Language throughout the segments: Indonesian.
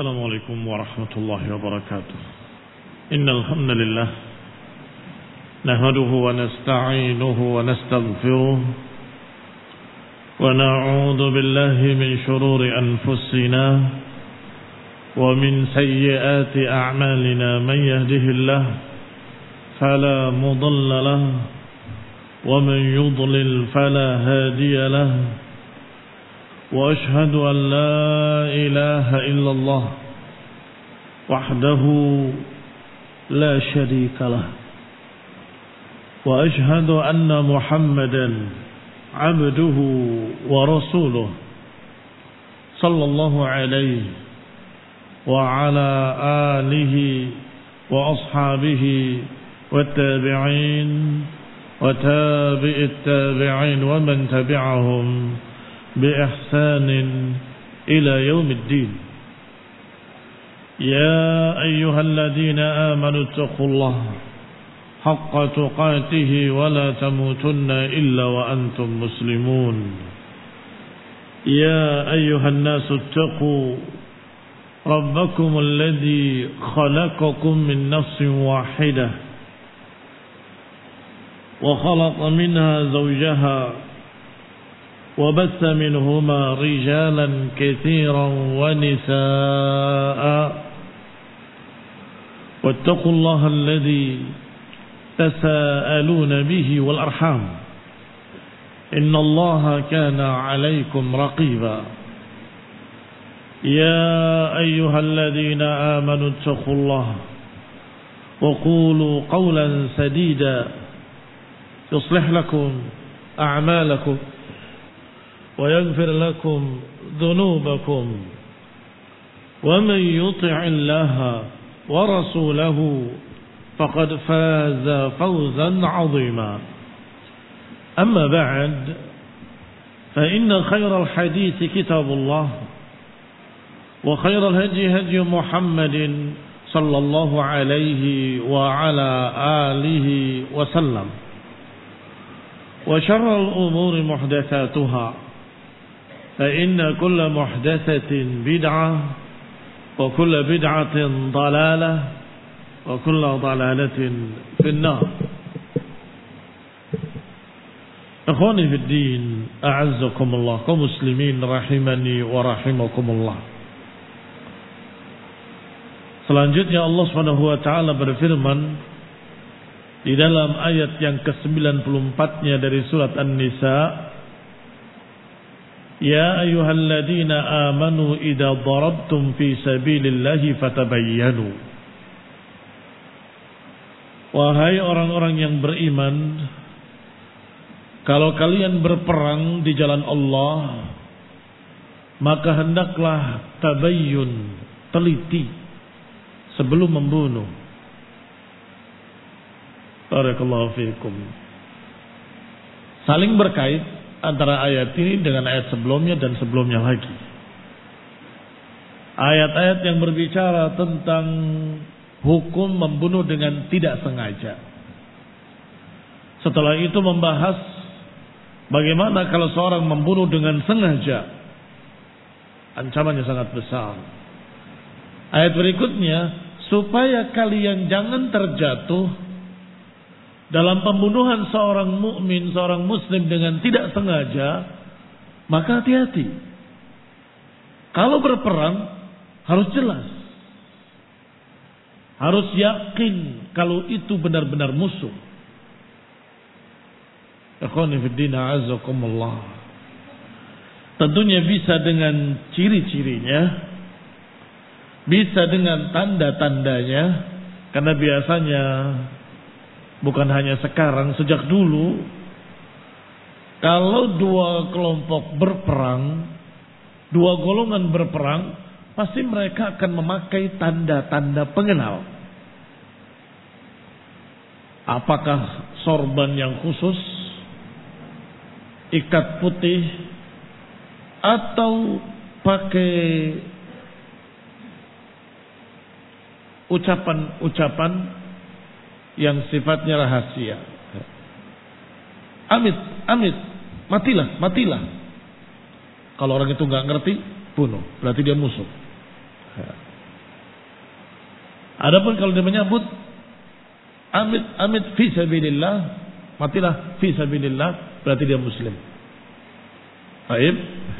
السلام عليكم ورحمة الله وبركاته. إن الحمد لله نحمده ونستعينه ونستغفره ونعوذ بالله من شرور أنفسنا ومن سيئات أعمالنا. من يهده الله فلا مضل له ومن يضلل فلا هادي له. وأشهد أن لا إله إلا الله وحده لا شريك له. وأشهد أن محمدا عبده ورسوله صلى الله عليه وعلى آله وأصحابه والتابعين وتابع التابعين ومن تبعهم بإحسان إلى يوم الدين. يا أيها الذين آمنوا اتقوا الله حق تقاته ولا تموتن إلا وأنتم مسلمون. يا أيها الناس اتقوا ربكم الذي خلقكم من نفس واحدة وخلق منها زوجها وبث منهما رجالا كثيرا ونساء. واتقوا الله الذي تساءلون به والأرحام إن الله كان عليكم رقيبا. يا أيها الذين آمنوا اتقوا الله وقولوا قولا سديدا يصلح لكم أعمالكم ويغفر لكم ذنوبكم ومن يطع الله ورسوله فقد فاز فوزا عظيما. أما بعد فإن خير الحديث كتاب الله وخير الهدي هدي محمد صلى الله عليه وعلى آله وسلم وشر الأمور محدثاتها فإن كل محدثة بدعة وكل بدعة ضلالة وكل ضلالة في النار. أخواني في الدين أعزكم الله كمسلمين رحمني ورحمكم الله. Selanjutnya Allah Subhanahu wa taala berfirman di dalam ayat yang ke-94-nya dari surat An-Nisa, Ya ayyuhalladzina amanu idza darabtum fi sabilillahi fatabayyanu. Wahai orang-orang yang beriman, kalau kalian berperang di jalan Allah, maka hendaklah tabayyun, teliti sebelum membunuh. Barakallahu fiikum. Saling berkait antara ayat ini dengan ayat sebelumnya dan sebelumnya lagi. Ayat-ayat yang berbicara tentang hukum membunuh dengan tidak sengaja. Setelah itu membahas bagaimana kalau seorang membunuh dengan sengaja. Ancamannya sangat besar. Ayat berikutnya, supaya kalian jangan terjatuh dalam pembunuhan seorang mukmin, seorang muslim dengan tidak sengaja, maka hati-hati. Kalau berperang harus jelas. Harus yakin kalau itu benar-benar musuh. Ikhwani fid din a'azzakumullah. Tentunya bisa dengan ciri-cirinya, bisa dengan tanda-tandanya, karena biasanya bukan hanya sekarang, sejak dulu, kalau dua kelompok berperang, dua golongan berperang, pasti mereka akan memakai tanda-tanda pengenal. Apakah sorban yang khusus, ikat putih, atau pakai ucapan-ucapan yang sifatnya rahasia. Amit, matilah. Kalau orang itu nggak ngerti, bunuh. Berarti dia musuh. Adapun kalau dia menyebut amit fi sabilillah, matilah fi sabilillah, berarti dia muslim. Baik.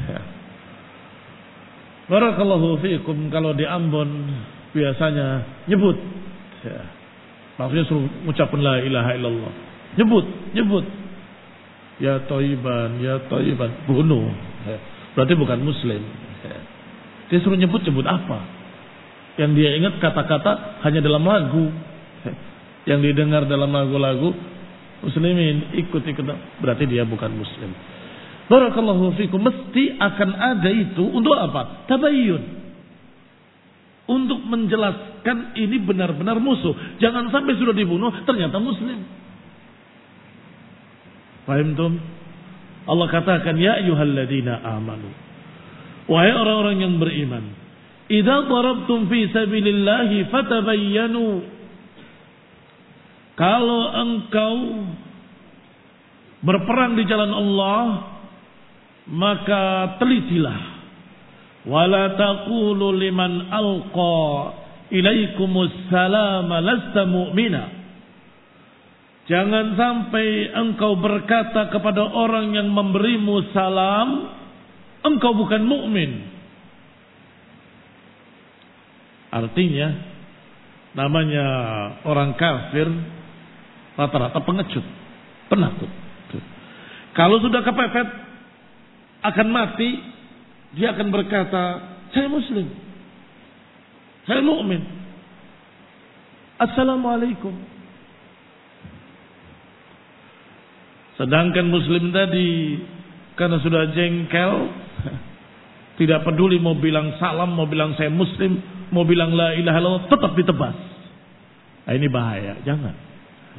Barakallahu fiikum. Kalau di Ambon biasanya nyebut. Maksudnya suruh ucapkan la ilaha illallah. Nyebut. Ya Thayyiban, bunuh. Berarti bukan muslim. Dia suruh nyebut apa? Yang dia ingat kata-kata hanya dalam lagu. Yang didengar dalam lagu-lagu muslimin ikut-ikut, berarti dia bukan muslim. Barakallahu fikum. Mesti akan ada itu untuk apa? Tabayyun. Untuk menjelaskan ini benar-benar musuh. Jangan sampai sudah dibunuh ternyata muslim. Paham tuh? Allah katakan ya ayyuhalladzina amanu. Wahai orang-orang yang beriman, idza darabtum fi sabilillahi fatabayyanu. Kalau engkau berperang di jalan Allah, maka telitilah. Wala taqulu liman alqa ilaikumus salama lasta mu'mina. Jangan sampai engkau berkata kepada orang yang memberimu salam, engkau bukan mukmin. Artinya, namanya orang kafir rata-rata pengecut, penakut. Kalau sudah kepepet akan mati, dia akan berkata, saya muslim, saya mukmin. Assalamualaikum. Sedangkan muslim tadi karena sudah jengkel, tidak peduli mau bilang salam, mau bilang saya muslim, mau bilang la ilaha illallah, tetap ditebas. Nah, ini bahaya, jangan.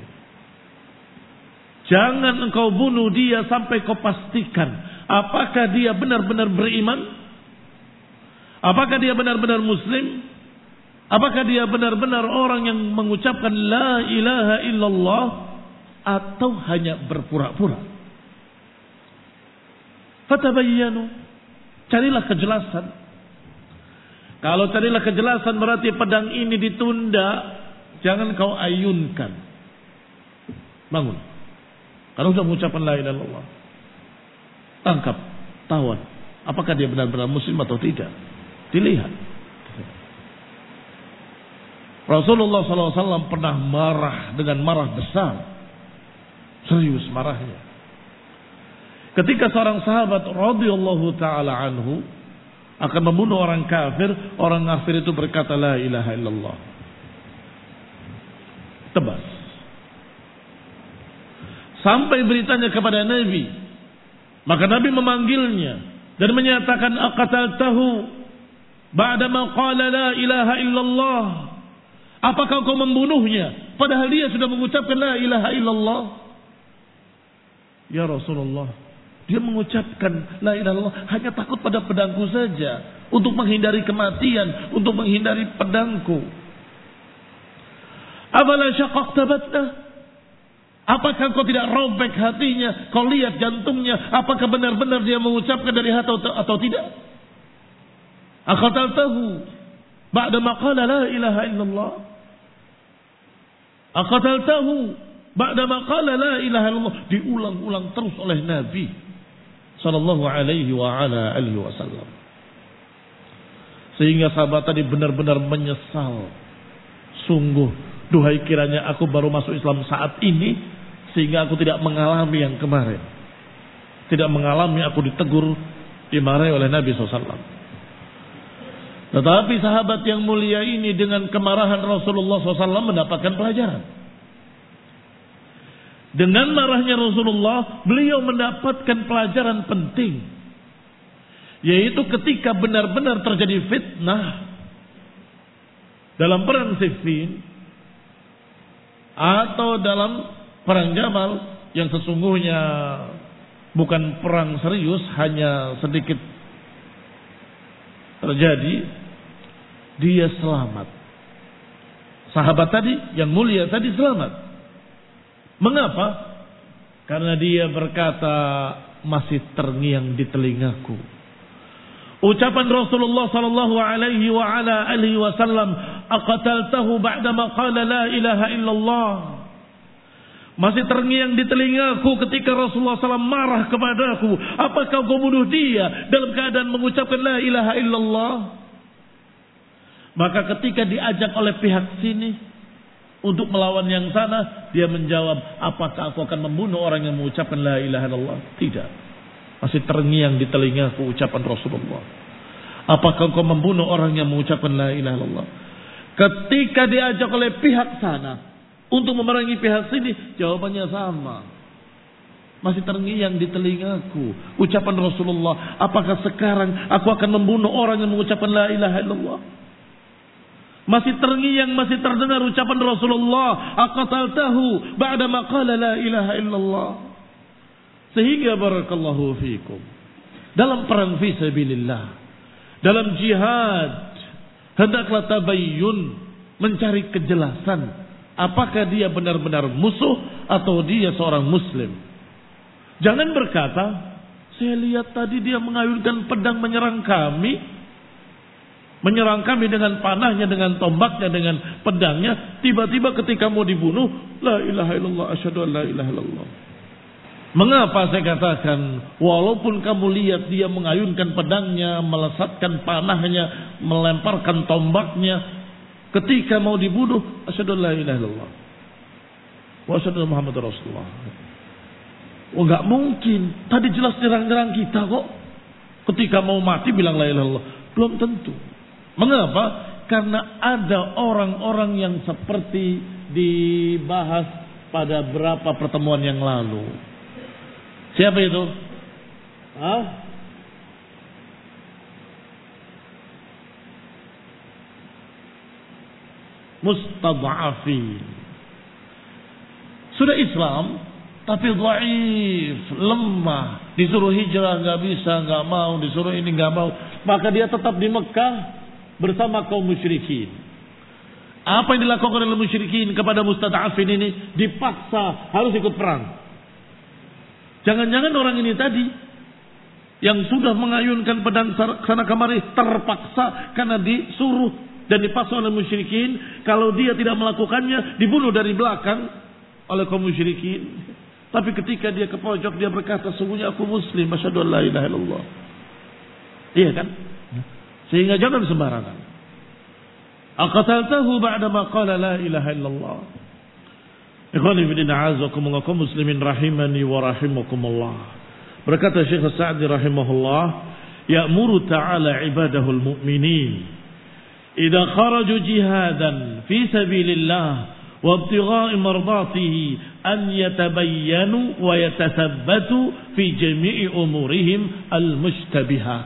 Jangan engkau bunuh dia sampai kau pastikan apakah dia benar-benar beriman, apakah dia benar-benar muslim, apakah dia benar-benar orang yang mengucapkan la ilaha illallah, atau hanya berpura-pura. Fatabayyanu, carilah kejelasan. Kalau carilah kejelasan berarti pedang ini ditunda, jangan kau ayunkan. Bangun. Kalau sudah mengucapkan la ilaha illallah, tangkap, tawan. Apakah dia benar-benar muslim atau tidak? Dilihat. Rasulullah SAW pernah marah dengan marah besar. Serius marahnya. Ketika seorang sahabat radhiyallahu ta'ala anhu akan membunuh orang kafir itu berkata la ilaha illallah. Tebas. Sampai beritanya kepada Nabi. Maka Nabi memanggilnya dan menyatakan aqataltahu ba'dama qala la ilaha illallah. Apakah kau membunuhnya padahal dia sudah mengucapkan la ilaha illallah? Ya Rasulullah, dia mengucapkan la ilaha illallah hanya takut pada pedangku saja, untuk menghindari kematian, untuk menghindari pedangku. Afala syaqaqta batnah? Apakah kau tidak robek hatinya? Kau lihat jantungnya, apakah benar-benar dia mengucapkan dari hati atau tidak? Aqataltahu ba'da ma qala la ilaha illallah. Aqataltahu ba'da ma qala la ilaha illallah. Diulang-ulang terus oleh Nabi sallallahu alaihi wa ala alihi wasallam. Sehingga sahabat tadi benar-benar menyesal. Sungguh, duhai kiranya aku baru masuk Islam saat ini, sehingga aku tidak mengalami yang kemarin. Tidak mengalami aku ditegur, dimarahi oleh Nabi SAW. Tetapi sahabat yang mulia ini dengan kemarahan Rasulullah SAW mendapatkan pelajaran. Dengan marahnya Rasulullah, beliau mendapatkan pelajaran penting. Yaitu ketika benar-benar terjadi fitnah dalam perang Siffin atau dalam perang Jamal yang sesungguhnya bukan perang serius, hanya sedikit terjadi, dia selamat. Sahabat tadi yang mulia tadi selamat. Mengapa? Karena dia berkata, masih terngiang di telingaku ucapan Rasulullah sallallahu alaihi wa ala alihi wasallam, aqataltahu ba'dama qala la ilaha illallah. Masih terngiang di telingaku ketika Rasulullah SAW marah kepadaku. Apakah kau bunuh dia dalam keadaan mengucapkan la ilaha illallah? Maka ketika diajak oleh pihak sini untuk melawan yang sana, dia menjawab, apakah aku akan membunuh orang yang mengucapkan la ilaha illallah? Tidak. Masih terngiang di telingaku ucapan Rasulullah. Apakah kau membunuh orang yang mengucapkan la ilaha illallah? Ketika diajak oleh pihak sana untuk memerangi pihak sini, jawabannya sama. Masih terngiang di telingaku ucapan Rasulullah, apakah sekarang aku akan membunuh orang yang mengucapkan la ilaha illallah? Masih terngiang, masih terdengar ucapan Rasulullah, aqataltahu ba'dama qala la ilaha illallah. Sehingga barakallahu fikum, dalam perang fi sabilillah, dalam jihad, hendaklah tabayyun, mencari kejelasan apakah dia benar-benar musuh atau dia seorang muslim. Jangan berkata, saya lihat tadi dia mengayunkan pedang menyerang kami dengan panahnya, dengan tombaknya, dengan pedangnya. Tiba-tiba ketika mau dibunuh, la ilaha illallah, asyhadu an la ilaha illallah. Mengapa saya katakan, walaupun kamu lihat dia mengayunkan pedangnya, melesatkan panahnya, melemparkan tombaknya, ketika mau dibunuh, asyhadu an la ilaha illallah wa asyhadu anna Muhammadar Rasulullah. Oh, enggak mungkin. Tadi jelas nyerang-nyerang kita kok. Ketika mau mati bilang la ilaha illallah. Belum tentu. Mengapa? Karena ada orang-orang yang seperti dibahas pada beberapa pertemuan yang lalu. Siapa itu? Mustad'afin. Sudah Islam tapi dhaif, lemah, disuruh hijrah nggak bisa, nggak mau, disuruh ini nggak mau, maka dia tetap di Mekah bersama kaum musyrikin. Apa yang dilakukan oleh musyrikin kepada mustad'afin ini? Dipaksa harus ikut perang. Jangan-jangan orang ini tadi yang sudah mengayunkan pedang sana kemari terpaksa karena disuruh dan dipaksa oleh musyrikin. Kalau dia tidak melakukannya, dibunuh dari belakang oleh kaum musyrikin. Tapi ketika dia ke pojok, dia berkata, sungguhnya aku muslim, asyhadu an la ilaha illallah. Iya kan? Sehingga jangan sembarangan. Aqataltahu ba'dama qala la ilaha illallah. Ikhwani fi din, a'azakumullah, kaum muslimin rahimani wa rahimakumullah. Berkata Syekh Sa'di rahimahullah, ya'muru ta'ala ibadahul mu'minin idza kharaju jihadan fi sabilillah wa ibtigha'i mardatihi an yatabayyanu wa yatathabbatu fi jami'i umurihim al-mushtabihah.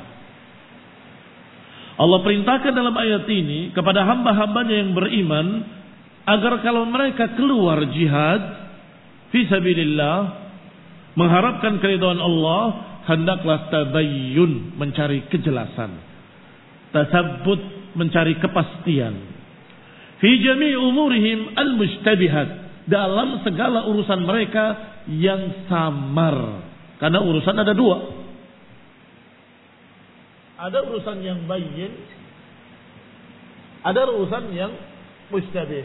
Allah perintahkan dalam ayat ini kepada hamba-hambanya yang beriman agar kalau mereka keluar jihad fi sabilillah mengharapkan keridhaan Allah, hendaklah tabayyun, mencari kejelasan, tasabbut, mencari kepastian, fi jami' umurihim al-mushtabihat, dalam segala urusan mereka yang samar. Karena urusan ada dua. Ada urusan yang bayyin, ada urusan yang mustabih.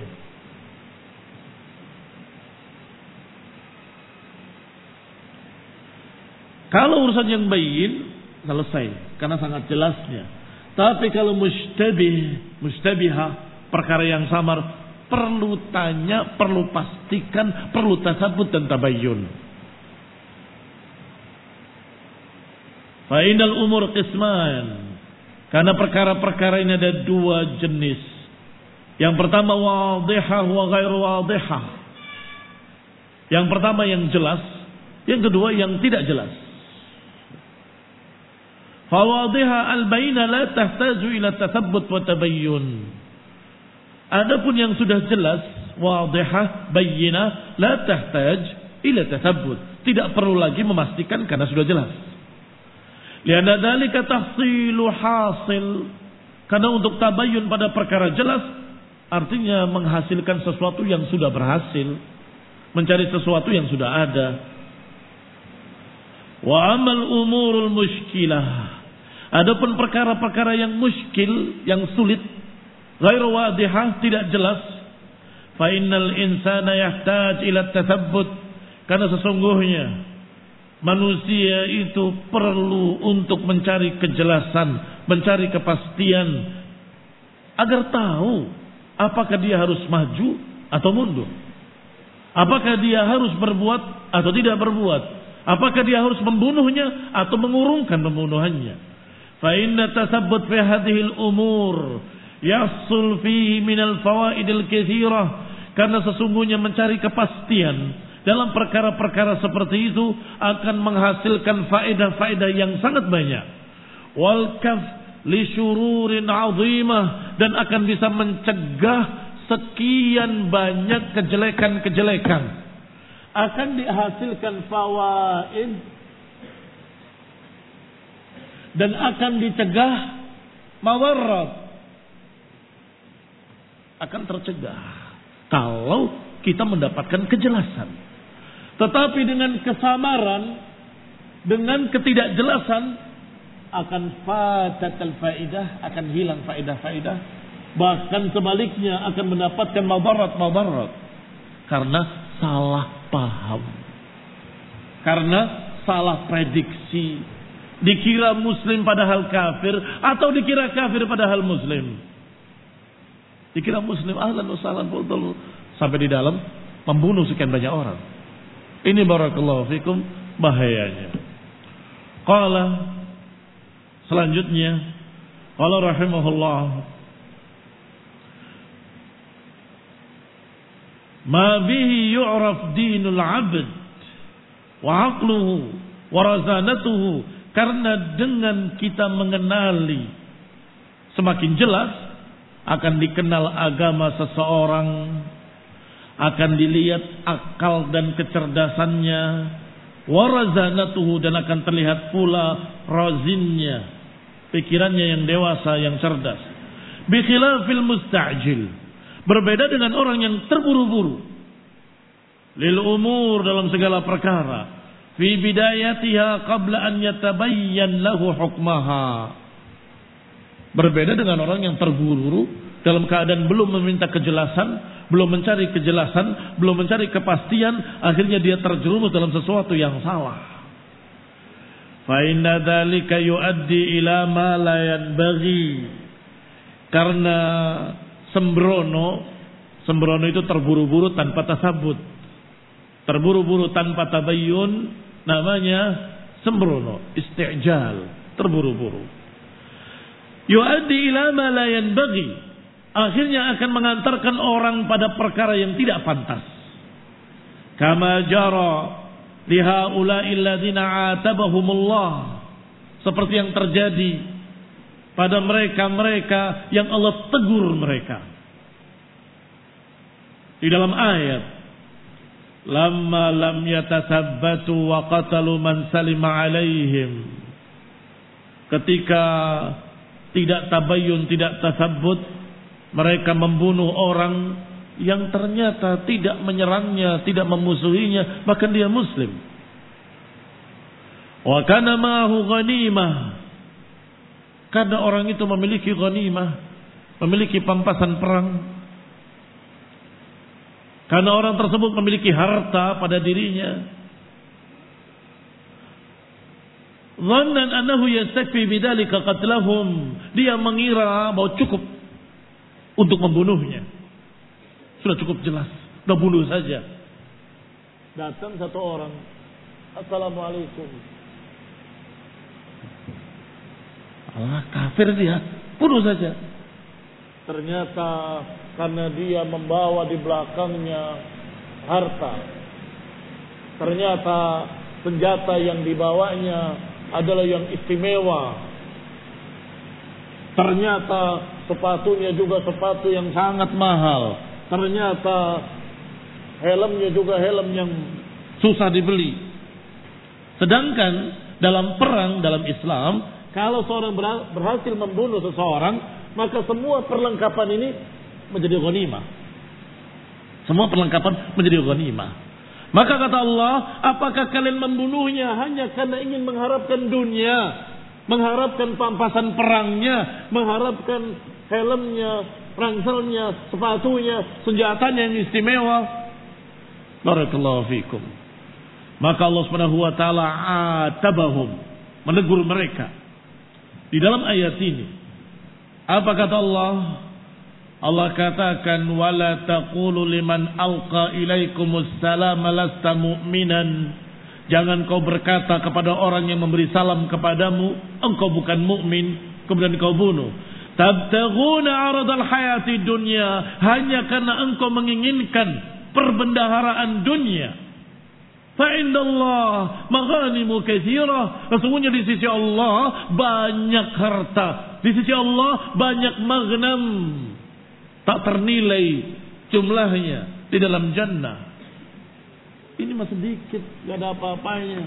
Kalau urusan yang bayyin selesai karena sangat jelasnya. Tapi kalau mustabihah, perkara yang samar, perlu tanya, perlu pastikan, perlu tasabbut dan tabayyun. Fa innal umur qisman. Karena perkara-perkara ini ada dua jenis. Yang pertama wadihah wa ghairu wadihah. Yang pertama yang jelas, yang kedua yang tidak jelas. Fa wadihah al-baina la tahtaju ila tathabbut wa tabayyun. Adapun yang sudah jelas, wadihah, bayyinah, la tahtaj ila tathabbut. Tidak perlu lagi memastikan karena sudah jelas. Lianna dzalika tahsilu hasil. Karena untuk tabayyun pada perkara jelas artinya menghasilkan sesuatu yang sudah berhasil, mencari sesuatu yang sudah ada. Wa amal umurul mushkilah. Adapun perkara-perkara yang muskil, yang sulit, ghairu wadihah, tidak jelas. Fa innal insana yahtaj ila tathabbut, karena sesungguhnya manusia itu perlu untuk mencari kejelasan, mencari kepastian agar tahu apakah dia harus maju atau mundur. Apakah dia harus berbuat atau tidak berbuat? Apakah dia harus membunuhnya atau mengurungkan pembunuhannya? Fa inna tathabbut fi hadhil umur yahsul fihi minal fawaidil katsirah, karena sesungguhnya mencari kepastian dalam perkara-perkara seperti itu akan menghasilkan faedah-faedah yang sangat banyak. Wal kaf li syururin 'azimah, dan akan bisa mencegah sekian banyak kejelekan-kejelekan. Akan dihasilkan fawaid dan akan dicegah mawarrat. Akan tercegah kalau kita mendapatkan kejelasan. Tetapi dengan kesamaran, dengan ketidakjelasan, akan fatatul faidah, akan hilang faedah-faedah. Bahkan sebaliknya akan mendapatkan madarat-madarat. Karena salah paham. Karena salah prediksi. Dikira muslim padahal kafir, atau dikira kafir padahal muslim. Dikira muslim, ahlan wa sahlan, sampai di dalam membunuh sekian banyak orang. Ini barakallahu fikum bahayanya. Qala, selanjutnya, qala rahimahullah, ma bihi yu'raf dinul 'abd wa 'aqluhu wa razanatuhu, karena dengan kita mengenali semakin jelas akan dikenal agama seseorang, akan dilihat akal dan kecerdasannya, warazanatuhu, dan akan terlihat pula razinnya, pikirannya yang dewasa, yang cerdas. Bikhilafil musta'jil, berbeda dengan orang yang terburu-buru. Lil umur, dalam segala perkara. Fi bidayatiha qabla an yatabayyan lahu hukmaha. Berbeda dengan orang yang terburu-buru dalam keadaan belum meminta kejelasan, belum mencari kejelasan, belum mencari kepastian, akhirnya dia terjerumus dalam sesuatu yang salah. Fa inna dzalika yuaddi ila ma la yanbaghi. Karena sembrono itu terburu-buru tanpa tasabbut. Terburu-buru tanpa tabayyun namanya sembrono, istijal, terburu-buru. Yuaddi ila ma la yanbaghi, akhirnya akan mengantarkan orang pada perkara yang tidak pantas. Kama jara li haula'i alladziina 'atabahumullah, seperti yang terjadi pada mereka-mereka yang Allah tegur mereka. Di dalam ayat, lamma lam yatasabbatu wa qatalu man salima 'alaihim, ketika tidak tabayyun, tidak tasabbut, mereka membunuh orang yang ternyata tidak menyerangnya, tidak memusuhinya, bahkan dia muslim. Wa kana ma'ahu ghanimah, karena orang itu memiliki ghanimah, memiliki pampasan perang. Karena orang tersebut memiliki harta pada dirinya. Dhannan annahu yastakfi bidzalika qatlahum, dia mengira bahwa cukup untuk membunuhnya. Sudah cukup jelas, sudah bunuh saja. Datang satu orang, assalamualaikum. Allah, kafir dia, bunuh saja. Ternyata karena dia membawa di belakangnya harta, ternyata senjata yang dibawanya adalah yang istimewa. Ternyata sepatunya juga sepatu yang sangat mahal. Ternyata helmnya juga helm yang susah dibeli. Sedangkan dalam perang, dalam Islam, kalau seorang berhasil membunuh seseorang, maka semua perlengkapan ini menjadi ghanimah. Semua perlengkapan menjadi ghanimah. Maka kata Allah, apakah kalian membunuhnya hanya karena ingin mengharapkan dunia, mengharapkan pampasan perangnya, mengharapkan helmnya, rangselnya, sepatunya, senjatanya yang istimewa. Barakallahu fikum. Maka Allah Subhanahu wa taala atabahum, menegur mereka. Di dalam ayat ini, apa kata Allah? Allah katakan, wala taqulu liman alqa ilaikumus salama lasta mu'minan. Jangan kau berkata kepada orang yang memberi salam kepadamu, engkau bukan mukmin, kemudian kau bunuh. Tabtaghuna 'aradal hayati dunya, hanya karena engkau menginginkan perbendaharaan dunia. Fa indallah maghanimu katsira. Sesungguhnya di sisi Allah banyak harta, di sisi Allah banyak maghnam, tak ternilai jumlahnya di dalam jannah. Ini masih sedikit, gak ada apa-apanya.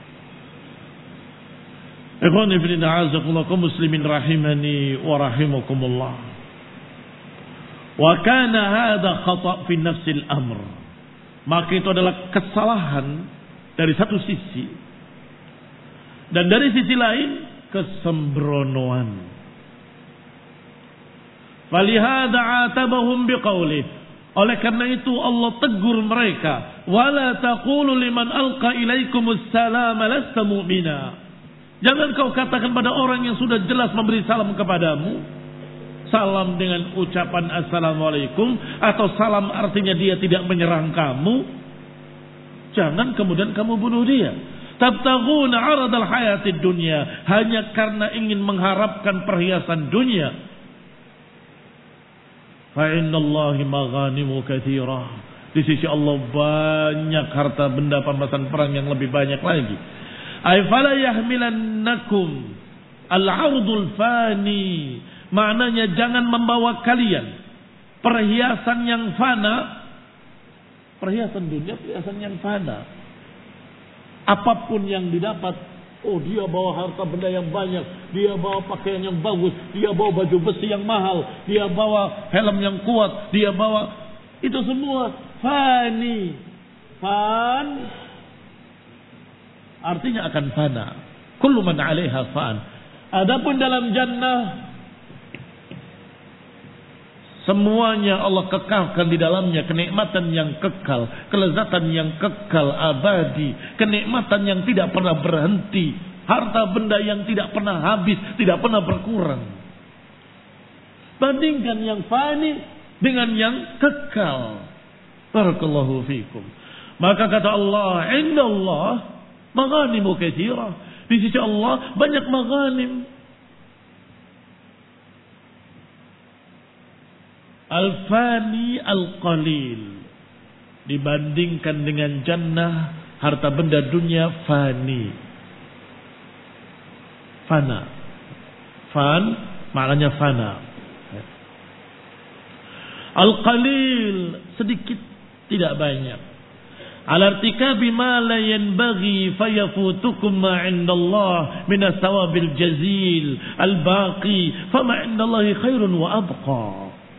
Ikhwani fillah, a'azakumullah kaum muslimin rahimani wa rahimakumullah. Wa kana hadha khata' fi nafsil amr. Maka itu adalah kesalahan dari satu sisi, dan dari sisi lain kesembronoan. Falihada atabahum biqaulih. Oleh karena itu Allah tegur mereka. Wala taqulu liman alqa ilaikumus salama lasta mu'mina. Jangan kau katakan pada orang yang sudah jelas memberi salam kepadamu, salam dengan ucapan assalamualaikum, atau salam artinya dia tidak menyerang kamu. Jangan kemudian kamu bunuh dia. Tabtaghuna 'aradal hayatid dunya, hanya karena ingin mengharapkan perhiasan dunia. Fa innallahi maghanimu katsira. Di sisi Allah banyak harta benda pembahasan perang yang lebih banyak lagi. Ay fala yahmilannakum al-'ardul fani. Maknanya jangan membawa kalian perhiasan yang fana. Perhiasan dunia, perhiasan yang fana. Apapun yang didapat, oh dia bawa harta benda yang banyak, dia bawa pakaian yang bagus, dia bawa baju besi yang mahal, dia bawa helm yang kuat, dia bawa, itu semua fani. Fan artinya akan fana. Kullu man 'alaiha fan. Adapun dalam jannah, semuanya Allah kekalkan di dalamnya, kenikmatan yang kekal, kelezatan yang kekal abadi, kenikmatan yang tidak pernah berhenti, harta benda yang tidak pernah habis, tidak pernah berkurang. Bandingkan yang fani dengan yang kekal. Barakallahu fikum. Maka kata Allah, indallah maghanimu katsira. Di sisi Allah banyak maghanim. Al-fani al-qalil. Dibandingkan dengan jannah, harta benda dunia fani. Fana. Fan maknanya fana. Al-qalil sedikit, tidak banyak. Al-irtikabi ma la yanbaghi fayafutukum ma 'indallah min as-sawabil jazil al-baqi fama 'indallahi khairun wa abqa.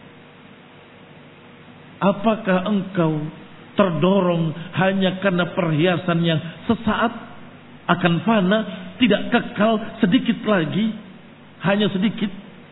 Apakah engkau terdorong hanya karena perhiasan yang sesaat akan fana, tidak kekal, sedikit lagi, hanya sedikit?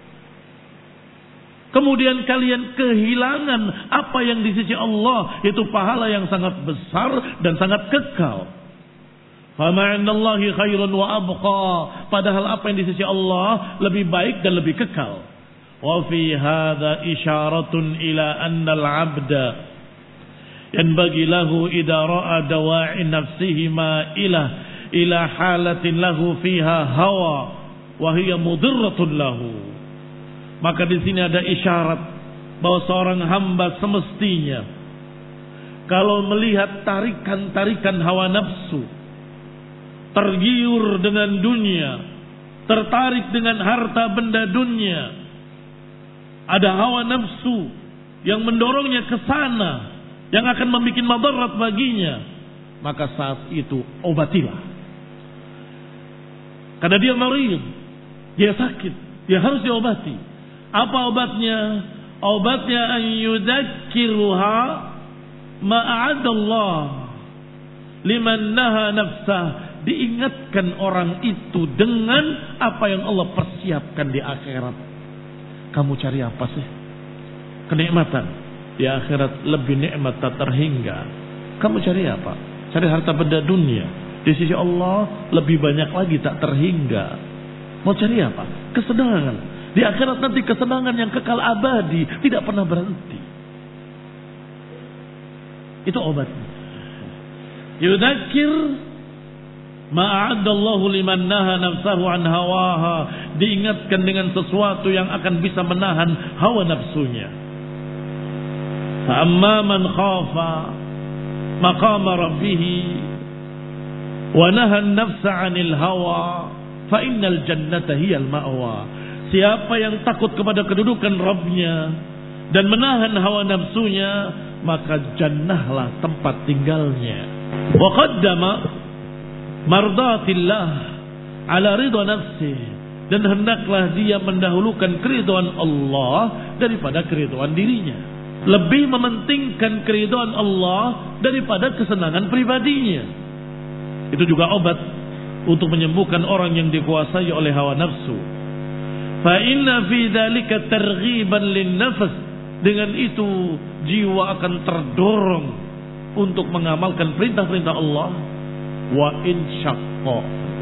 Kemudian kalian kehilangan apa yang di sisi Allah, yaitu pahala yang sangat besar dan sangat kekal. Fama 'indallahi khairun wa abqa. Padahal apa yang di sisi Allah lebih baik dan lebih kekal. Wa fi hadza isyaratun ila anna al-'abda yanbaghi lahu idza ra'a dawa'i nafsihi ma ila halatin lahu fiha hawa wa hiya mudirratun lahu. Maka di sini ada isyarat bahwa seorang hamba semestinya kalau melihat tarikan-tarikan hawa nafsu, tergiur dengan dunia, tertarik dengan harta benda dunia, ada hawa nafsu yang mendorongnya ke sana, yang akan membuat madarat baginya, maka saat itu obatilah. Karena dia marid, dia sakit, dia harus diobati. Apa obatnya? Obatnya an yudzakkirha ma a'adallah liman naha nafsah. Diingatkan orang itu dengan apa yang Allah persiapkan di akhirat. Kamu cari apa sih? kenikmatan di akhirat lebih nikmat tak terhingga. Kamu cari apa? Cari harta benda dunia. Di sisi Allah lebih banyak lagi tak terhingga. Mau cari apa? Kesenangan. Di akhirat nanti kesenangan yang kekal abadi, tidak pernah berhenti. Itu obatnya. Yudzakir ma'adallahu liman naha nafsahu an hawaha. Diingatkan dengan sesuatu yang akan bisa menahan hawa nafsunya. Fa'amma man khafa maqama rabbih wa naha an-nafsa 'anil hawa fa innal jannata hiyal ma'wa. Siapa yang takut kepada kedudukan Rabbnya dan menahan hawa nafsunya, maka jannahlah tempat tinggalnya. Wa qaddama mardatillah ala ridha nafsih, dan hendaklah dia mendahulukan keridhaan Allah daripada keridhaan dirinya. Lebih mementingkan keridhaan Allah daripada kesenangan pribadinya. Itu juga obat untuk menyembuhkan orang yang dikuasai oleh hawa nafsu. Fa inna fi dzalika targhiban lin-nafs. Dengan itu jiwa akan terdorong untuk mengamalkan perintah-perintah Allah. Wa in syaqqa,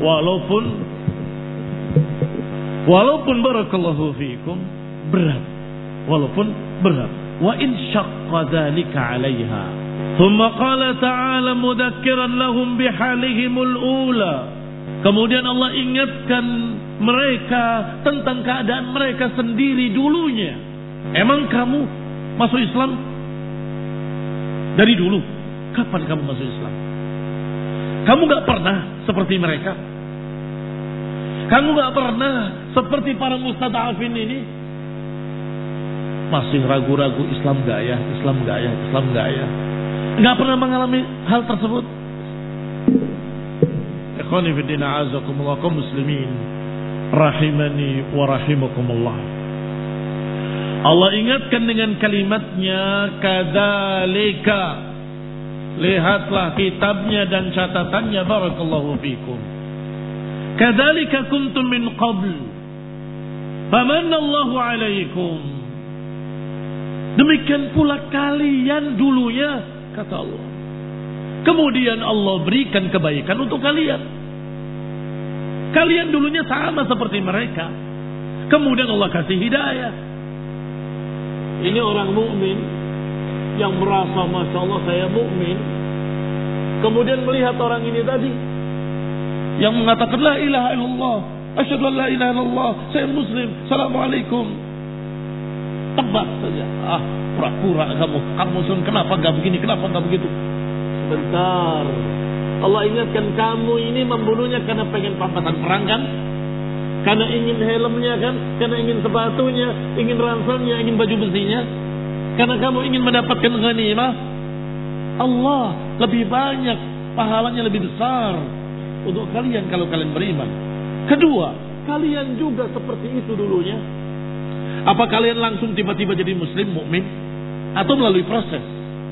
walaupun barakallahu fiikum berat, walaupun berat. Wa in syaqqa dzalika 'alaiha. Tsumma qala ta'ala mudzakiran lahum bihalihimul ula. Kemudian Allah ingatkan mereka tentang keadaan mereka sendiri dulunya. Emang kamu masuk Islam dari dulu? Kapan kamu masuk Islam? Kamu gak pernah seperti mereka? Kamu gak pernah seperti para mustad'afin ini? Masih ragu-ragu Islam gak ya? Islam gak ya? Islam gak ya? Gak pernah mengalami hal tersebut? Ikhwani fiddina azakumullah kaum muslimin rahimani wa rahimakumullah. Allah ingatkan dengan kalimatnya kadzalika. Lihatlah kitabnya dan catatannya, barakallahu fikum. Kadzalika kuntum min qabl famanallahu alaikum. Demikian pula kalian dulunya, kata Allah. Kemudian Allah berikan kebaikan untuk kalian. Kalian dulunya sama seperti mereka. Kemudian Allah kasih hidayah. Ini orang mukmin yang merasa masya Allah saya mukmin. Kemudian melihat orang ini tadi yang mengatakan la ilaha illallah, asyhadu an la ilaha illallah, saya muslim, assalamualaikum. Tebak saja. Pura-pura kamu muslim, kenapa enggak begini, kenapa enggak begitu? Sebentar. Allah ingatkan kamu ini membunuhnya karena pengen pampasan perang kan? Karena ingin helmnya kan? Karena ingin sepatunya, ingin ranselnya, ingin baju besinya. Karena kamu ingin mendapatkan ghanimah. Allah lebih banyak, pahalanya lebih besar untuk kalian kalau kalian beriman. Kedua, kalian juga seperti itu dulunya. Apa kalian langsung tiba-tiba jadi muslim, mukmin, atau melalui proses?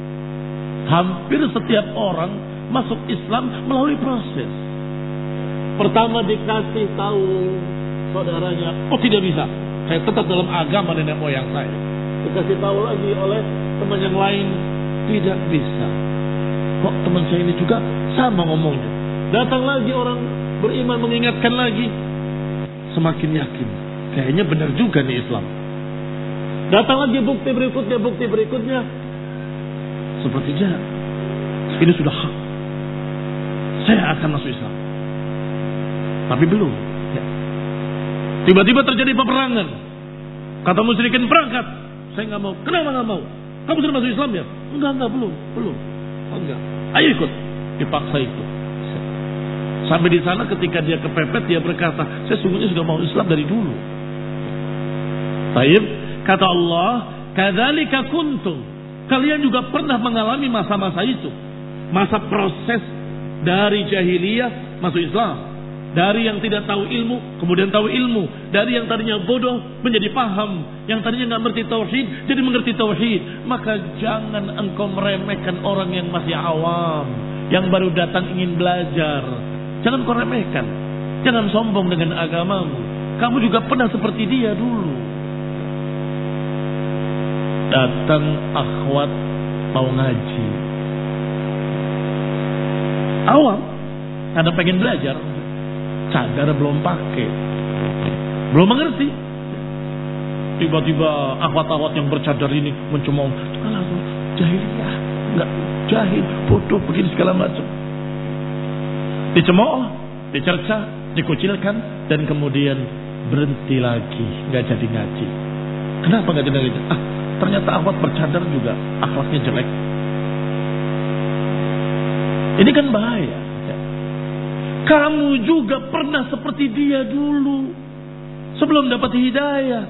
Hampir setiap orang masuk Islam melalui proses. Pertama dikasih tahu saudaranya, oh tidak bisa, saya tetap dalam agama nenek moyang saya. Dikasih tahu lagi oleh teman yang lain, tidak bisa. Kok teman saya ini juga sama ngomongnya. Datang lagi orang beriman mengingatkan lagi, semakin yakin, kayaknya benar juga nih Islam. Datang lagi bukti berikutnya, sepertinya ini sudah hak. Saya akan masuk Islam. Tapi belum. Ya. Tiba-tiba terjadi peperangan. Kata musyrikin berangkat. Saya nggak mau. Kenapa nggak mau? Kamu sudah masuk Islam ya? Enggak, belum. Oh, enggak. Ayo ikut. Dipaksa ikut. Sampai di sana ketika dia kepepet dia berkata, saya sungguhnya sudah mau Islam dari dulu. Baik, kata Allah, kadzalika kuntum. Kalian juga pernah mengalami masa-masa itu. Masa proses dari jahiliyah masuk Islam. Dari yang tidak tahu ilmu, kemudian tahu ilmu. Dari yang tadinya bodoh menjadi paham. Yang tadinya nggak mengerti tauhid, jadi mengerti tauhid. Maka jangan engkau meremehkan orang yang masih awam, yang baru datang ingin belajar. Jangan kau remehkan. Jangan sombong dengan agamamu. Kamu juga pernah seperti dia dulu. Datang akhwat mau ngaji. Awam, karena pengen belajar. Cadar belum pakai. Belum mengerti. Tiba-tiba akhwat-akhwat yang bercadar ini mencemooh. Alah, jahiliyah. Enggak, jahil, bodoh, begini segala macam. Dicemooh, dicerca, dikucilkan, dan kemudian berhenti lagi. Enggak jadi ngaji. Kenapa enggak jadi ngaji? Ternyata akhwat bercadar juga akhlaknya jelek. Ini kan bahaya. Kamu juga pernah seperti dia dulu sebelum dapat hidayah.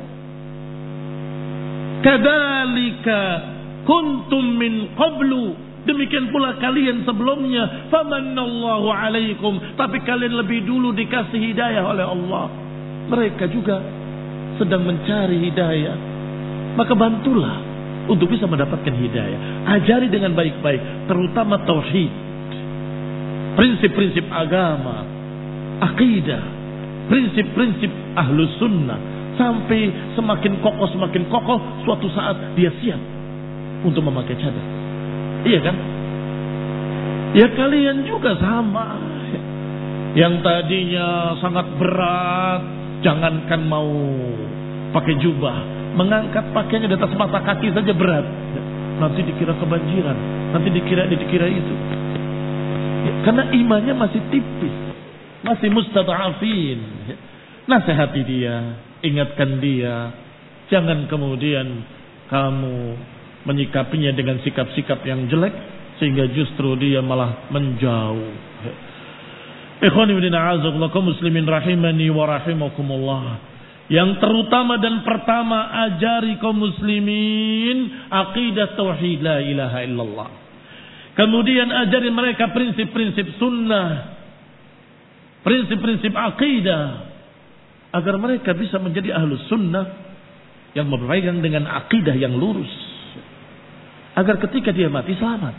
Kadzalika kuntum min qablu, demikian pula kalian sebelumnya. Famanallahu alaikum, tapi kalian lebih dulu dikasih hidayah oleh Allah. Mereka juga sedang mencari hidayah, maka bantulah untuk bisa mendapatkan hidayah. Ajari dengan baik-baik, terutama tauhid, prinsip-prinsip agama, akidah, prinsip-prinsip ahlus sunnah. Sampai semakin kokoh, suatu saat dia siap untuk memakai cadar. Iya kan? Ya kalian juga sama. Yang tadinya sangat berat, jangankan mau pakai jubah, mengangkat pakaiannya di atas mata kaki saja berat. Nanti dikira kebanjiran, nanti dikira itu. Ya, karena imannya masih tipis, masih mustad'afin. Nasihati dia, ingatkan dia, jangan kemudian kamu menyikapinya dengan sikap-sikap yang jelek sehingga justru dia malah menjauh. Ikhwani fillah, a'azakumullah, muslimin rahimani wa rahimakumullah. Yang terutama dan pertama, ajari kaum muslimin aqidah tauhid la ilaha illallah. Kemudian ajari mereka prinsip-prinsip sunnah, prinsip-prinsip aqidah, agar mereka bisa menjadi ahlus sunnah yang berpegang dengan akidah yang lurus, agar ketika dia mati selamat.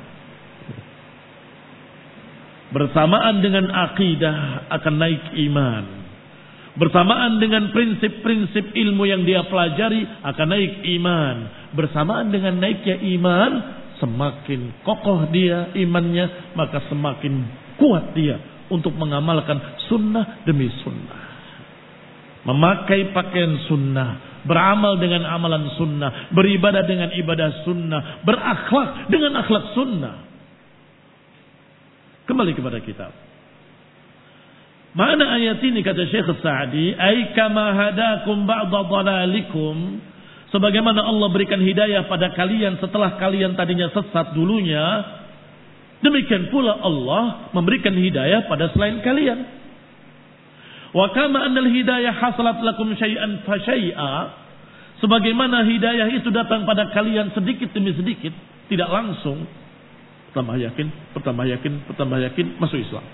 Bersamaan dengan akidah akan naik iman, bersamaan dengan prinsip-prinsip ilmu yang dia pelajari akan naik iman, bersamaan dengan naiknya iman, semakin kokoh dia imannya, maka semakin kuat dia untuk mengamalkan sunnah demi sunnah. Memakai pakaian sunnah, beramal dengan amalan sunnah, beribadah dengan ibadah sunnah, berakhlak dengan akhlak sunnah. Kembali kepada kitab. Mana ayat ini kata Syekh Sa'di, ay kama hadakum ba'da dhalalikum, sebagaimana Allah berikan hidayah pada kalian setelah kalian tadinya sesat dulunya, demikian pula Allah memberikan hidayah pada selain kalian. Wa kama annal hidayah hasalat lakum syai'an fa syai'a, sebagaimana hidayah itu datang pada kalian sedikit demi sedikit, tidak langsung, bertambah yakin masuk Islam.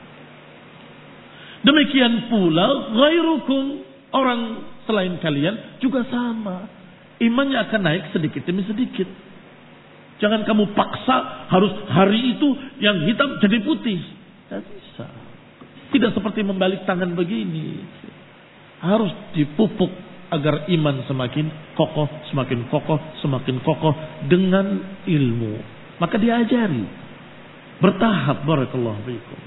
Demikian pula ghairukum, orang selain kalian juga sama, imannya akan naik sedikit demi sedikit. Jangan kamu paksa harus hari itu yang hitam jadi putih, tidak bisa. Tidak seperti membalik tangan begini. Harus dipupuk agar iman semakin kokoh dengan ilmu. Maka diajari bertahap. Barakallahu fiikum.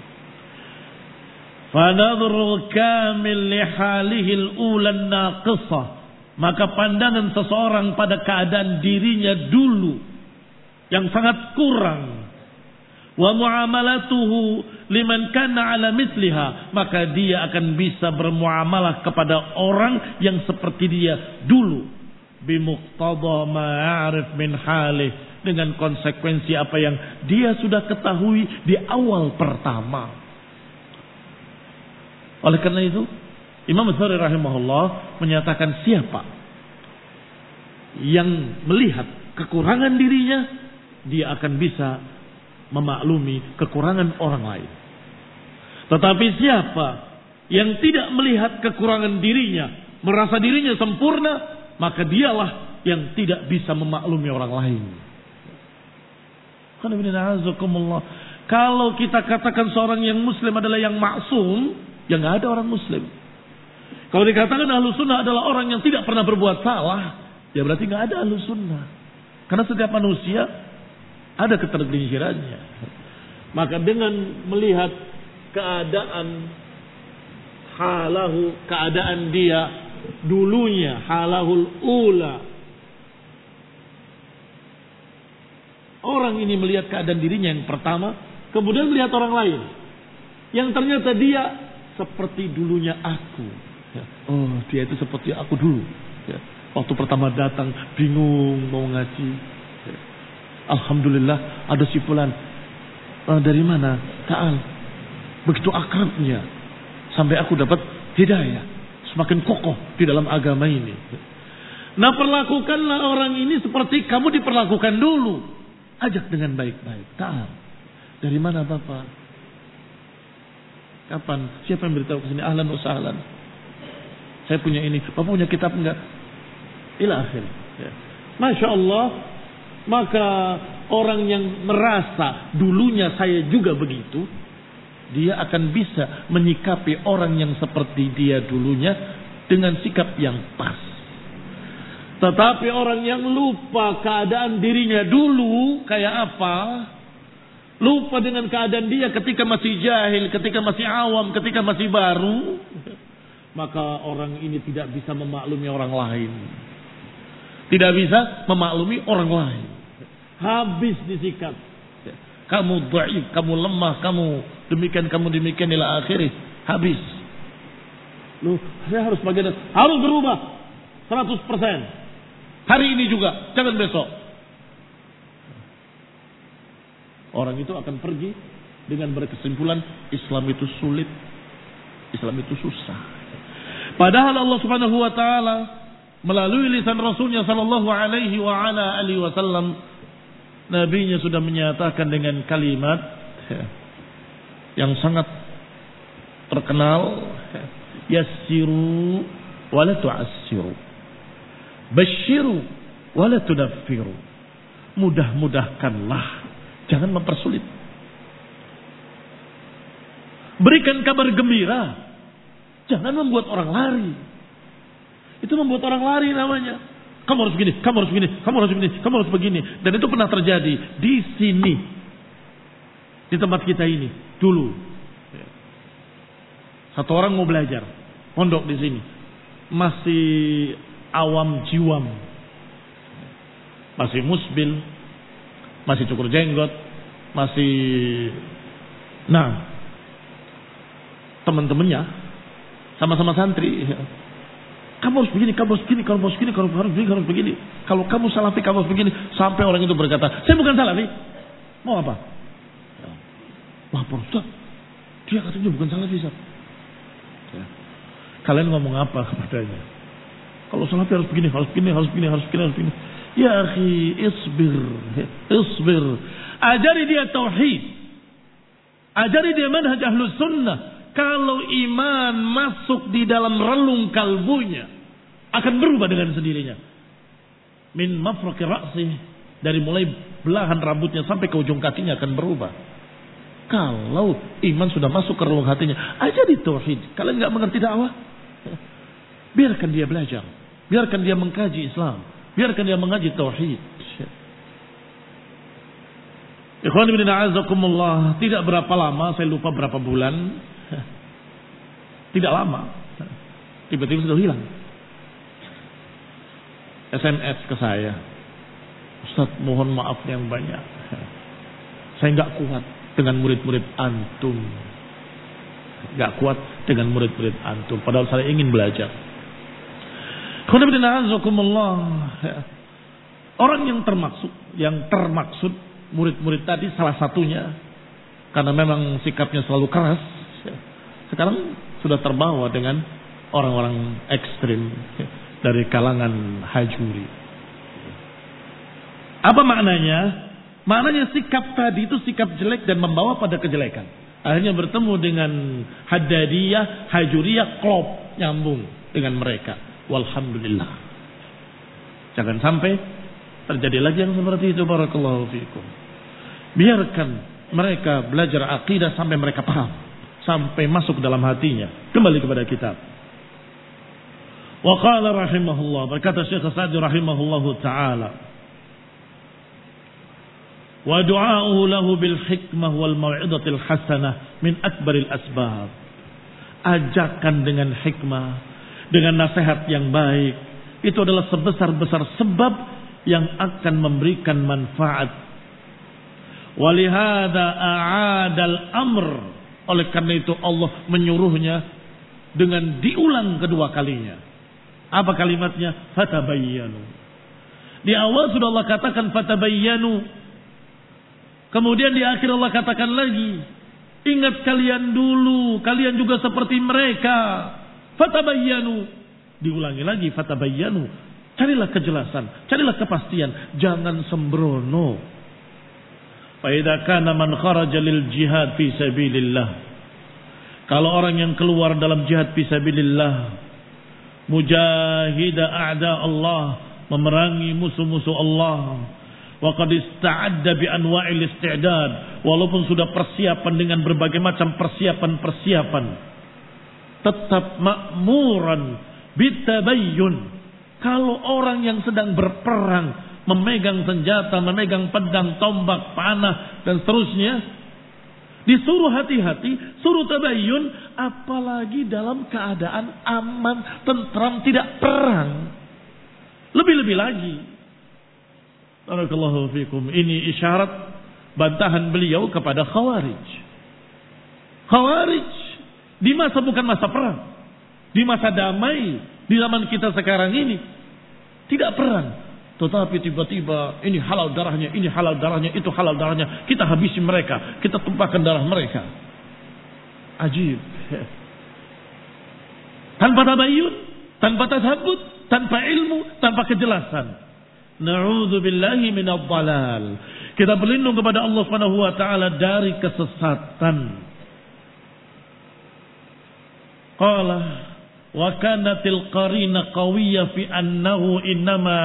Fanadhrul kamil li halihi al-ula naqisah. Maka pandangan seseorang pada keadaan dirinya dulu yang sangat kurang, wa muamalatuhu liman kana ala misliha, maka dia akan bisa bermuamalah kepada orang yang seperti dia dulu, bimuqtada ma ya'rif min halih, dengan konsekuensi apa yang dia sudah ketahui di awal pertama. Oleh karena itu Imam Bukhari rahimahullah menyatakan, siapa yang melihat kekurangan dirinya, dia akan bisa memaklumi kekurangan orang lain. Tetapi siapa yang tidak melihat kekurangan dirinya, merasa dirinya sempurna, maka dialah yang tidak bisa memaklumi orang lain. Kalau kita katakan seorang yang muslim adalah yang maksum, ya nggak ada orang muslim. Kalau dikatakan ahlu sunnah adalah orang yang tidak pernah berbuat salah, ya berarti nggak ada ahlu sunnah. Karena setiap manusia ada ketergelincirannya. Maka dengan melihat keadaan halahu, keadaan dia dulunya, halahul ula. Orang ini melihat keadaan dirinya yang pertama, kemudian melihat orang lain. Yang ternyata dia seperti dulunya aku. Oh, dia itu seperti aku dulu. Waktu pertama datang bingung mau ngaji. Alhamdulillah ada si fulan. Dari mana? Ta'al. Begitu akrabnya. Sampai aku dapat hidayah. Semakin kokoh di dalam agama ini. Nah, perlakukanlah orang ini seperti kamu diperlakukan dulu. Ajak dengan baik-baik. Ta'al. Dari mana Bapak? Kapan? Siapa yang beritahu ke sini? Ahlan wa sahlan. Saya punya ini. Bapak punya kitab enggak? Ila akhir. Ya. Masya Allah. Maka orang yang merasa dulunya saya juga begitu, dia akan bisa menyikapi orang yang seperti dia dulunya dengan sikap yang pas. Tetapi orang yang lupa keadaan dirinya dulu kayak apa, lupa dengan keadaan dia ketika masih jahil, ketika masih awam, ketika masih baru, maka orang ini tidak bisa memaklumi orang lain. Tidak bisa memaklumi orang lain. Habis disikat. Kamu dhaif, kamu lemah, kamu demikian ila akhirih. Habis. Loh, saya harus bagaimana? Harus berubah 100%. Hari ini juga, jangan besok. Orang itu akan pergi dengan berkesimpulan Islam itu sulit, Islam itu susah. Padahal Allah Subhanahu wa taala melalui lisan Rasulnya sallallahu alaihi wa ala alihi wasallam, nabinya sudah menyatakan dengan kalimat yang sangat terkenal, yassiru wa la tu'assiru, basyiru wa la tunaffiru. Mudah-mudahkanlah, jangan mempersulit. Berikan kabar gembira, jangan membuat orang lari. Itu membuat orang lari namanya. Kamu harus begini, kamu harus begini, kamu harus begini, kamu harus begini. Dan itu pernah terjadi di sini, di tempat kita ini dulu. Satu orang mau belajar, pondok di sini, masih awam jiwam, masih musbil, masih cukur jenggot, masih, nah, teman-temannya sama-sama santri. Kamu harus begini, kamu harus begini, kamu harus begini, kamu harus begini, kamu harus begini. Kalau kamu salafi, kamu harus begini. Sampai orang itu berkata, saya bukan salafi. Mau apa? Lapor, Ustaz. Dia katanya bukan salafi, Ustaz. Ya. Kalian ngomong apa kepadanya? Kalau salafi harus begini, harus begini, harus begini, harus begini, harus begini. Ya akhi, isbir. Isbir. Ajari dia tauhid. Ajari dia manhaj ahlus sunnah. Kalau iman masuk di dalam relung kalbunya, akan berubah dengan sendirinya. Min mafraqi ra'sih, dari mulai belahan rambutnya sampai ke ujung kakinya akan berubah. Kalau iman sudah masuk ke relung hatinya, ajari tauhid. Kalian nggak mengerti dakwah, biarkan dia belajar, biarkan dia mengkaji Islam, biarkan dia mengaji tauhid. Ikhwan ibn a'azakumullah, tidak berapa lama, saya lupa berapa bulan. Tidak lama, tiba-tiba sudah hilang. SMS ke saya, Ustaz mohon maaf yang banyak, saya nggak kuat dengan murid-murid antum, nggak kuat dengan murid-murid antum. Padahal saya ingin belajar. Orang yang termaksud murid-murid tadi salah satunya, karena memang sikapnya selalu keras, sekarang sudah terbawa dengan orang-orang ekstrim dari kalangan hajuri. Apa maknanya? Maknanya sikap tadi itu sikap jelek dan membawa pada kejelekan. Akhirnya bertemu dengan Haddadiyah, Hajuriyah, klop, nyambung dengan mereka. Walhamdulillah. Jangan sampai terjadi lagi yang seperti itu. Barakallahu fiikum. Biarkan mereka belajar akidah sampai mereka paham, sampai masuk dalam hatinya. Kembali kepada kitab. Wa qala rahimahullah, berkata Syekh Sa'di rahimahullahu taala, Wa du'a'uhu lahu bil hikmah wal mau'izatil hasanah min akbaril asbab. Ajakan dengan hikmah, dengan nasihat yang baik, itu adalah sebesar-besar sebab yang akan memberikan manfaat. Walihada a'adal amr. Oleh karena itu Allah menyuruhnya dengan diulang kedua kalinya. Apa kalimatnya? Fatabayyanu. Di awal sudah Allah katakan fatabayyanu. Kemudian di akhir Allah katakan lagi, ingat kalian dulu, kalian juga seperti mereka. Fatabayyanu. Diulangi lagi fatabayyanu. Carilah kejelasan, carilah kepastian, jangan sembrono. Fa idza kana man kharaja lil jihad fi sabilillah. Kalau orang yang keluar dalam jihad fi sabilillah, mujahida a'da Allah, memerangi musuh-musuh Allah, wa qad ista'adda bi anwa'il isti'dad, walaupun sudah persiapan dengan berbagai macam persiapan-persiapan, tetap ma'muran bitabayyun. Kalau orang yang sedang berperang, memegang senjata, memegang pedang, tombak, panah, dan seterusnya, disuruh hati-hati, suruh tabayyun, apalagi dalam keadaan aman, tentram, tidak perang. Lebih-lebih lagi. Barakallahu fikum. Ini isyarat bantahan beliau kepada Khawarij. Khawarij di masa bukan masa perang, di masa damai, di zaman kita sekarang ini tidak perang. Tetapi tiba-tiba ini halal darahnya, ini halal darahnya, itu halal darahnya. Kita habisi mereka, kita tumpahkan darah mereka. Ajib. Tanpa tabayyun, tanpa tashabbut, tanpa ilmu, tanpa kejelasan. Na'udzubillahi minadh dhalal. Kita berlindung kepada Allah Subhanahu wa taala dari kesesatan. Qala wa kanatil qarina qawiyya fi annahu innama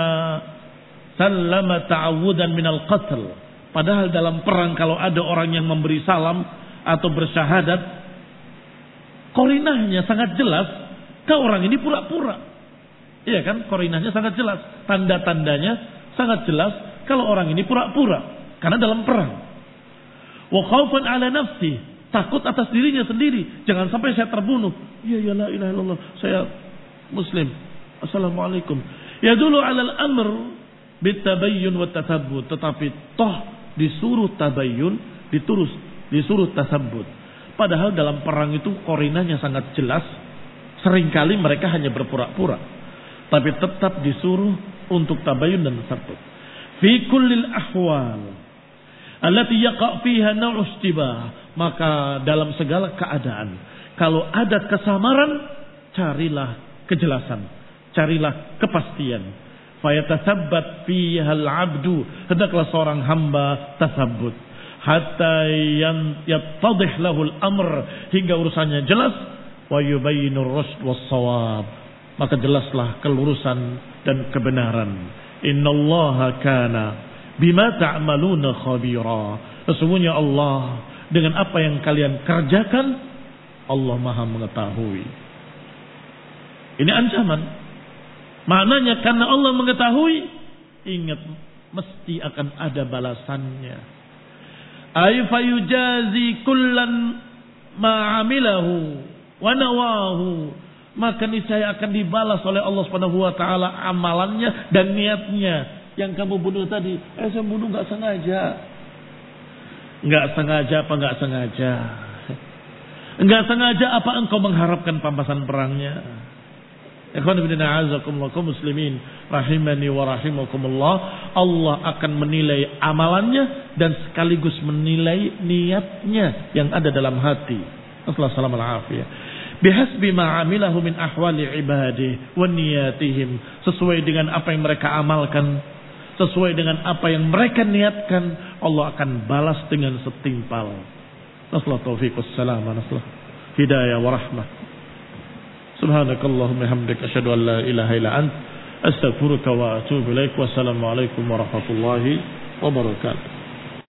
sallama ta'awudan minal qatl. Padahal dalam perang kalau ada orang yang memberi salam atau bersyahadat, qarinahnya sangat jelas, kalau orang ini pura-pura. Iya kan? Qarinahnya sangat jelas, tanda-tandanya sangat jelas kalau orang ini pura-pura karena dalam perang. Wa khaufan ala nafsi, takut atas dirinya sendiri, jangan sampai saya terbunuh. Ya la ilaha illallah, saya muslim. Assalamualaikum. Ya dulu alal amr bitabayyun wa tasabbut, tetapi toh disuruh tabayyun, disuruh tasabbut. Padahal dalam perang itu qarinahnya sangat jelas, seringkali mereka hanya berpura-pura, tapi tetap disuruh untuk tabayyun dan tasabbut. Fi kullil ahwal allati yaqa fiha naw'u istibah, maka dalam segala keadaan kalau ada kesamaran, carilah kejelasan, carilah kepastian. Fayatasabbat fiha al-'abdu, hendaklah seorang hamba tasabbut hatta yattadih lahu al-amr, hingga urusannya jelas, wa yubayyinu ar-rusyd was-shawab, maka jelaslah kelurusan dan kebenaran. Innallaha kana bima ta'maluna khabira, sesungguhnya Allah dengan apa yang kalian kerjakan, Allah Maha mengetahui. Ini ancaman. Maknanya karena Allah mengetahui, ingat mesti akan ada balasannya. Ay fayujazi kullan ma amilahu wa nawahu, maka niscaya akan dibalas oleh Allah Subhanahu wa taala amalannya dan niatnya. Yang kamu bunuh tadi, saya bunuh enggak sengaja. Enggak sengaja apa enggak sengaja? Enggak sengaja apa engkau mengharapkan pampasan perangnya? Ikhwan fillah a'azakumullah kaum muslimin rahimani wa rahimakumullah, Allah akan menilai amalannya dan sekaligus menilai niatnya yang ada dalam hati. Assalamualaikum warahmatullahi wabarakatuh. Bihasbi ma 'amilahu min ahwali ibadihi wa niyatihim, sesuai dengan apa yang mereka amalkan, sesuai dengan apa yang mereka niatkan, Allah akan balas dengan setimpal. Nasallahu taufiq wassalam, nasallahu hidayah wa rahmah. Subhanakallahumma hamdika asyhadu an la ilaha illa ant astaghfiruka wa atubu ilaik. Wassalamu alaikum warahmatullahi wabarakatuh.